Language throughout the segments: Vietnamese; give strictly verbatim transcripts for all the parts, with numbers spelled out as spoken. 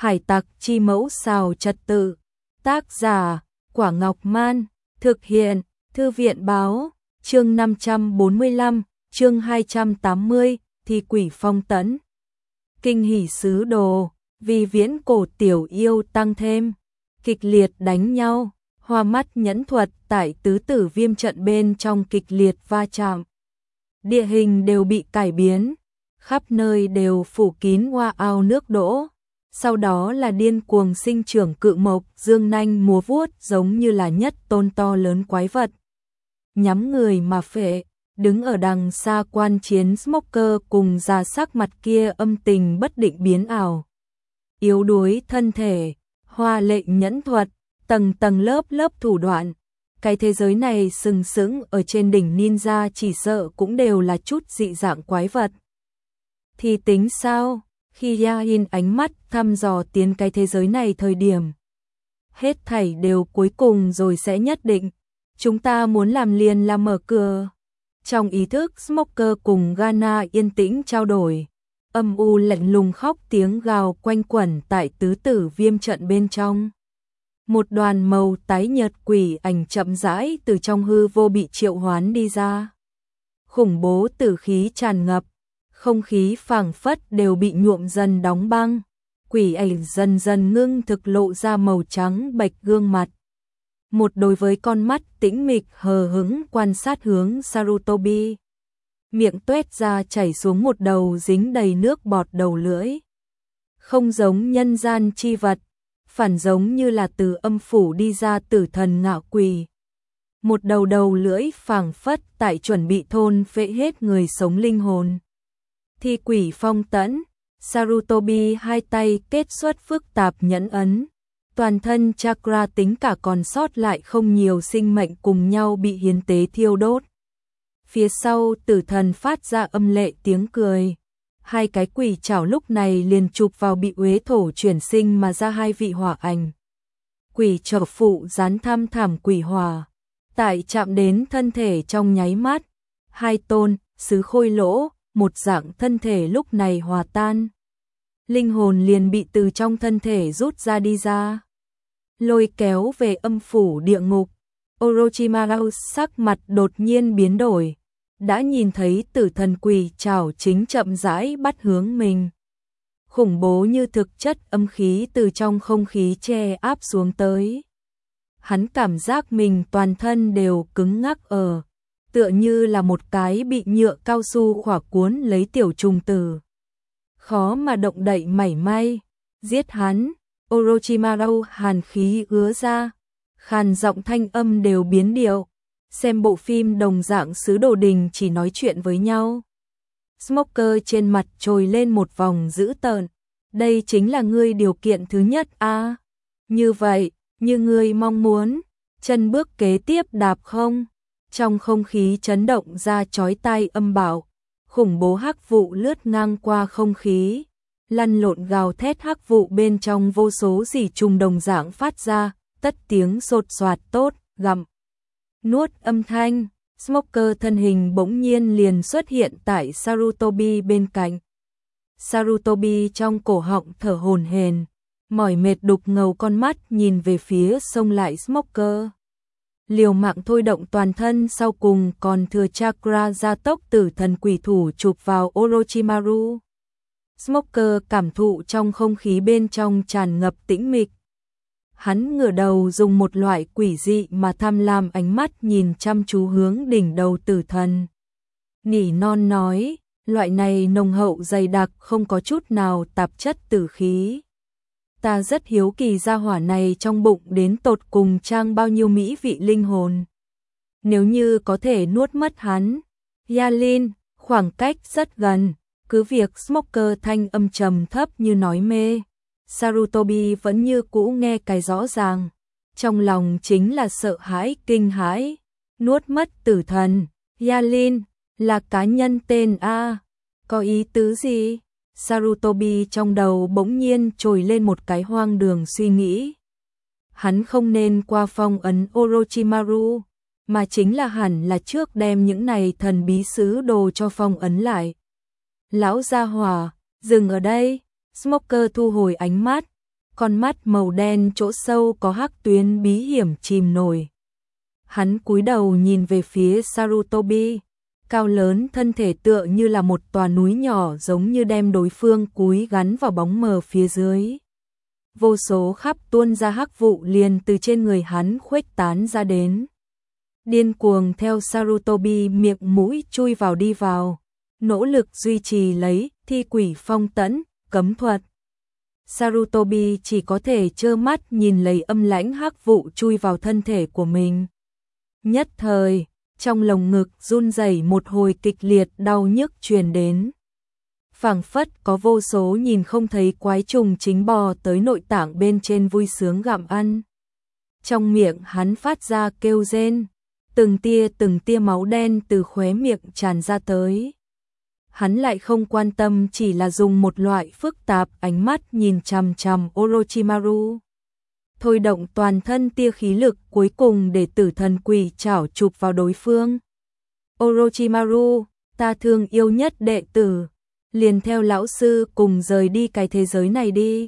Hải tặc chi mẫu xào trật tự. Tác giả, Quả Ngọc Man. Thực hiện, Thư viện báo. Chương năm trăm bốn mươi lăm, chương hai trăm tám mươi, Thi quỷ phong tẫn. Kinh hỉ sứ đồ, vì viễn cổ tiểu yêu tăng thêm. Kịch liệt đánh nhau, hoa mắt nhẫn thuật tại tứ tử viêm trận bên trong kịch liệt va chạm. Địa hình đều bị cải biến, khắp nơi đều phủ kín hoa ao nước đỗ. Sau đó là điên cuồng sinh trưởng cự mộc, dương nanh múa vuốt giống như là nhất tôn to lớn quái vật. Nhắm người mà phệ, đứng ở đằng xa quan chiến Smoker cùng già sắc mặt kia âm tình bất định biến ảo. Yếu đuối thân thể, hoa lệ nhẫn thuật, tầng tầng lớp lớp thủ đoạn. Cái thế giới này sừng sững ở trên đỉnh ninja chỉ sợ cũng đều là chút dị dạng quái vật. Thì tính sao? Khi Yahin ánh mắt thăm dò tiến cái thế giới này thời điểm. Hết thảy đều cuối cùng rồi sẽ nhất định. Chúng ta muốn làm liền là mở cửa. Trong ý thức Smoker cùng Ghana yên tĩnh trao đổi. Âm u lạnh lùng khóc tiếng gào quanh quẩn tại tứ tử viêm trận bên trong. Một đoàn màu tái nhợt quỷ ảnh chậm rãi từ trong hư vô bị triệu hoán đi ra. Khủng bố tử khí tràn ngập, không khí phảng phất đều bị nhuộm dần đóng băng. Quỷ ảnh dần dần ngưng thực lộ ra màu trắng bệch gương mặt. Một đối với con mắt tĩnh mịch hờ hững quan sát hướng Sarutobi. Miệng tuét ra chảy xuống một đầu dính đầy nước bọt đầu lưỡi. Không giống nhân gian chi vật, phản giống như là từ âm phủ đi ra tử thần ngạo quỷ. Một đầu đầu lưỡi phảng phất tại chuẩn bị thôn phệ hết người sống linh hồn. Thi quỷ phong tẫn, Sarutobi hai tay kết xuất phức tạp nhẫn ấn. Toàn thân chakra tính cả còn sót lại không nhiều sinh mệnh cùng nhau bị hiến tế thiêu đốt. Phía sau tử thần phát ra âm lệ tiếng cười. Hai cái quỷ chảo lúc này liền chụp vào bị uế thổ chuyển sinh mà ra hai vị hỏa ảnh. Quỷ chảo phụ dán thăm thảm quỷ hỏa. Tại chạm đến thân thể trong nháy mắt. Hai tôn, sứ khôi lỗ, một dạng thân thể lúc này hòa tan. Linh hồn liền bị từ trong thân thể rút ra đi ra. Lôi kéo về âm phủ địa ngục. Orochimaru sắc mặt đột nhiên biến đổi. Đã nhìn thấy tử thần quỷ chảo chính chậm rãi bắt hướng mình. Khủng bố như thực chất âm khí từ trong không khí che áp xuống tới. Hắn cảm giác mình toàn thân đều cứng ngắc ở. Tựa như là một cái bị nhựa cao su khỏa cuốn lấy tiểu trùng tử. Khó mà động đậy mảy may. Giết hắn. Orochimaru hàn khí ứa ra. Khàn giọng thanh âm đều biến điệu. Xem bộ phim đồng dạng sứ đồ đình chỉ nói chuyện với nhau. Smoker trên mặt trồi lên một vòng dữ tợn. Đây chính là ngươi điều kiện thứ nhất a à? Như vậy, như ngươi mong muốn. Chân bước kế tiếp đạp không? Trong không khí chấn động ra chói tai âm bạo. Khủng bố hắc vụ lướt ngang qua không khí. Lăn lộn gào thét hắc vụ bên trong vô số dỉ trùng đồng dạng phát ra. Tất tiếng sột soạt tốt, gặm. Nuốt âm thanh, Smoker thân hình bỗng nhiên liền xuất hiện tại Sarutobi bên cạnh. Sarutobi trong cổ họng thở hổn hển, mỏi mệt đục ngầu con mắt nhìn về phía xông lại Smoker. Liều mạng thôi động toàn thân sau cùng còn thừa chakra gia tốc tử thần quỷ thủ chụp vào Orochimaru. Smoker cảm thụ trong không khí bên trong tràn ngập tĩnh mịch. Hắn ngửa đầu dùng một loại quỷ dị mà tham lam ánh mắt nhìn chăm chú hướng đỉnh đầu tử thần. Nỉ non nói, loại này nồng hậu dày đặc không có chút nào tạp chất tử khí. Ta rất hiếu kỳ gia hỏa này trong bụng đến tột cùng trang bao nhiêu mỹ vị linh hồn. Nếu như có thể nuốt mất hắn. Yalin, khoảng cách rất gần, cứ việc Smoker thanh âm trầm thấp như nói mê. Sarutobi vẫn như cũ nghe cái rõ ràng, trong lòng chính là sợ hãi kinh hãi. Nuốt mất tử thần, Yalin, là cá nhân tên A, có ý tứ gì? Sarutobi trong đầu bỗng nhiên trồi lên một cái hoang đường suy nghĩ. Hắn không nên qua phong ấn Orochimaru, mà chính là hẳn là trước đem những này thần bí sứ đồ cho phong ấn lại. Lão gia hỏa, dừng ở đây. Smoker thu hồi ánh mắt, con mắt màu đen chỗ sâu có hắc tuyến bí hiểm chìm nổi. Hắn cúi đầu nhìn về phía Sarutobi, cao lớn thân thể tựa như là một tòa núi nhỏ giống như đem đối phương cúi gắn vào bóng mờ phía dưới. Vô số khắp tuôn ra hắc vụ liền từ trên người hắn khuếch tán ra đến. Điên cuồng theo Sarutobi miệng mũi chui vào đi vào, nỗ lực duy trì lấy thi quỷ phong tẫn, cấm thuật. Sarutobi chỉ có thể trơ mắt nhìn lấy âm lãnh hắc vụ chui vào thân thể của mình. Nhất thời, trong lồng ngực run rẩy một hồi kịch liệt đau nhức truyền đến. Phảng phất có vô số nhìn không thấy quái trùng chính bò tới nội tạng bên trên vui sướng gặm ăn. Trong miệng hắn phát ra kêu rên, từng tia từng tia máu đen từ khóe miệng tràn ra tới. Hắn lại không quan tâm, chỉ là dùng một loại phức tạp ánh mắt nhìn chằm chằm Orochimaru. Thôi động toàn thân tia khí lực cuối cùng để tử thần quỷ chảo chụp vào đối phương. Orochimaru, ta thương yêu nhất đệ tử, liền theo lão sư cùng rời đi cái thế giới này đi.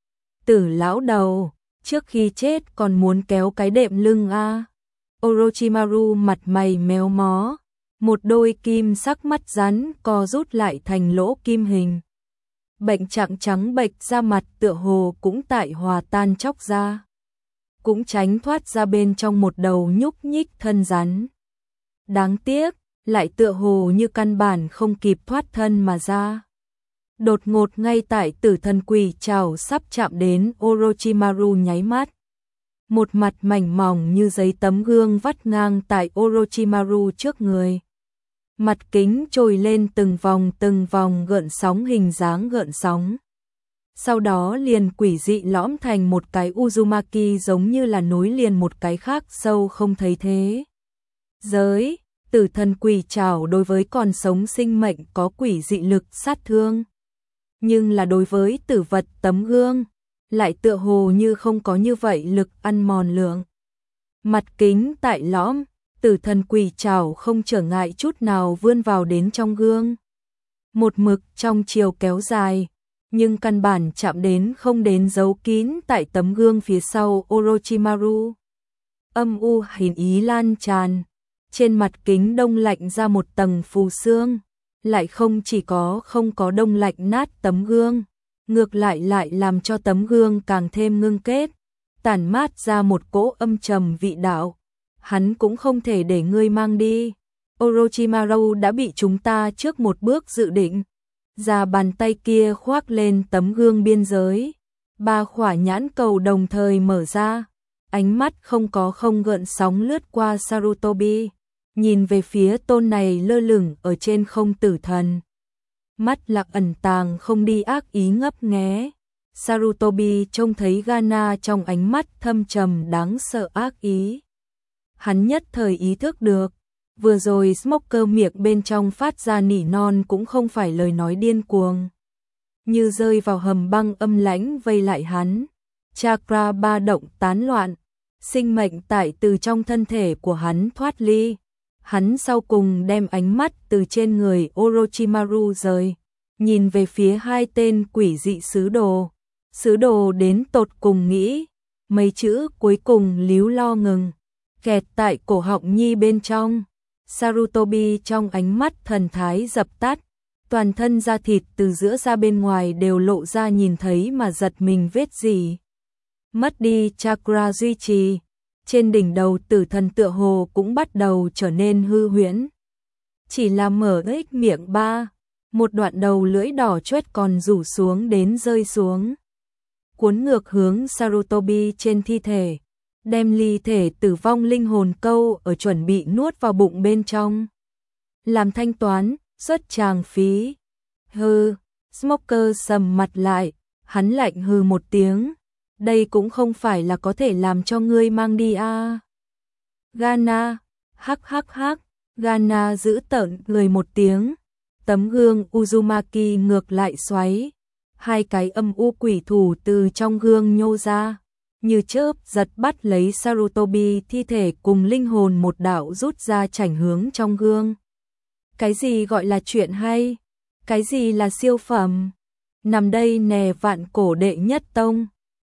Tử lão đầu, trước khi chết còn muốn kéo cái đệm lưng a. Orochimaru mặt mày méo mó, một đôi kim sắc mắt rắn co rút lại thành lỗ kim hình. Bệnh trạng trắng bệch da mặt tựa hồ cũng tại hòa tan chóc ra, cũng tránh thoát ra bên trong một đầu nhúc nhích thân rắn. Đáng tiếc, lại tựa hồ như căn bản không kịp thoát thân mà ra. Đột ngột ngay tại tử thần quỷ trảo sắp chạm đến Orochimaru nháy mắt. Một mặt mảnh mỏng như giấy tấm gương vắt ngang tại Orochimaru trước người. Mặt kính trồi lên từng vòng từng vòng gợn sóng hình dáng gợn sóng. Sau đó liền quỷ dị lõm thành một cái Uzumaki giống như là nối liền một cái khác sâu không thấy thế. Giới, tử thần quỷ trảo đối với còn sống sinh mệnh có quỷ dị lực sát thương. Nhưng là đối với tử vật tấm gương, lại tựa hồ như không có như vậy lực ăn mòn lượng. Mặt kính tại lõm, tử thần quỷ trảo không trở ngại chút nào vươn vào đến trong gương. Một mực trong chiều kéo dài, nhưng căn bản chạm đến không đến giấu kín tại tấm gương phía sau Orochimaru. Âm u hình ý lan tràn, trên mặt kính đông lạnh ra một tầng phù sương, lại không chỉ có không có đông lạnh nát tấm gương, ngược lại lại làm cho tấm gương càng thêm ngưng kết, tản mát ra một cỗ âm trầm vị đạo. Hắn cũng không thể để ngươi mang đi. Orochimaru đã bị chúng ta trước một bước dự định. Ra bàn tay kia khoác lên tấm gương biên giới. Ba khỏa nhãn cầu đồng thời mở ra. Ánh mắt không có không gợn sóng lướt qua Sarutobi. Nhìn về phía tôn này lơ lửng ở trên không tử thần. Mắt lạc ẩn tàng không đi ác ý ngấp nghé. Sarutobi trông thấy Gana trong ánh mắt thâm trầm đáng sợ ác ý. Hắn nhất thời ý thức được, vừa rồi Smoker miệng bên trong phát ra nỉ non cũng không phải lời nói điên cuồng. Như rơi vào hầm băng âm lãnh vây lại hắn, chakra ba động tán loạn, sinh mệnh tại từ trong thân thể của hắn thoát ly. Hắn sau cùng đem ánh mắt từ trên người Orochimaru rời, nhìn về phía hai tên quỷ dị sứ đồ. Sứ đồ đến tột cùng nghĩ, mấy chữ cuối cùng líu lo ngừng, kẹt tại cổ họng nhi bên trong. Sarutobi trong ánh mắt thần thái dập tắt, toàn thân da thịt từ giữa ra bên ngoài đều lộ ra nhìn thấy mà giật mình vết gì. Mất đi chakra duy trì, trên đỉnh đầu tử thần tựa hồ cũng bắt đầu trở nên hư huyễn. Chỉ là mở ếch miệng ba, một đoạn đầu lưỡi đỏ chót còn rủ xuống đến rơi xuống. Cuốn ngược hướng Sarutobi trên thi thể, đem ly thể tử vong linh hồn câu ở chuẩn bị nuốt vào bụng bên trong. Làm thanh toán, xuất tràng phí. Hừ, Smoker sầm mặt lại, hắn lạnh hừ một tiếng. Đây cũng không phải là có thể làm cho ngươi mang đi a. À. Gana, hắc hắc hắc, Gana giữ tợn cười một tiếng. Tấm gương Uzumaki ngược lại xoáy. Hai cái âm u quỷ thủ từ trong gương nhô ra, như chớp giật bắt lấy Sarutobi thi thể cùng linh hồn một đạo rút ra chảnh hướng trong gương. Cái gì gọi là chuyện hay? Cái gì là siêu phẩm? Nằm đây nè vạn cổ đệ nhất tông,